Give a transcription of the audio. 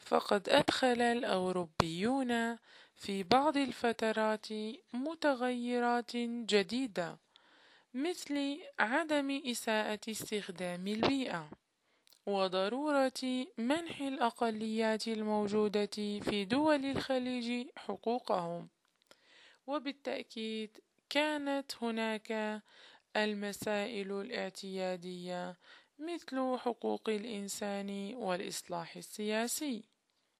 فقد أدخل الأوروبيون في بعض الفترات متغيرات جديدة، مثل عدم إساءة استخدام البيئة، وضرورة منح الأقليات الموجودة في دول الخليج حقوقهم. وبالتأكيد كانت هناك المسائل الاعتيادية مثل حقوق الإنسان والإصلاح السياسي.